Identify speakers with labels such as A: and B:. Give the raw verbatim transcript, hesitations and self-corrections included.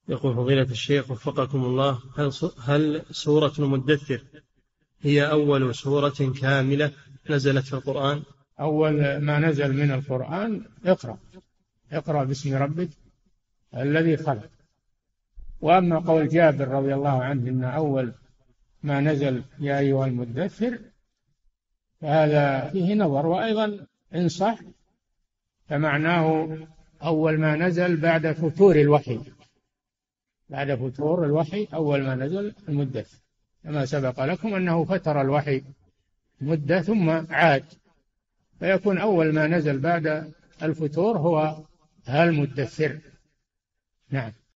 A: يقول فضيلة الشيخ وفقكم الله، هل هل سورة المدثر هي أول سورة كاملة نزلت في القرآن؟
B: أول ما نزل من القرآن اقرأ اقرأ باسم ربك الذي خلق. وأما قول جابر رضي الله عنه إن أول ما نزل يا أيها المدثر فهذا فيه نظر، وأيضا إن صح فمعناه أول ما نزل بعد فتور الوحي، بعد فتور الوحي أول ما نزل المدثر، كما سبق لكم أنه فتر الوحي مدة ثم عاد، فيكون أول ما نزل بعد الفتور هو المدثر. نعم.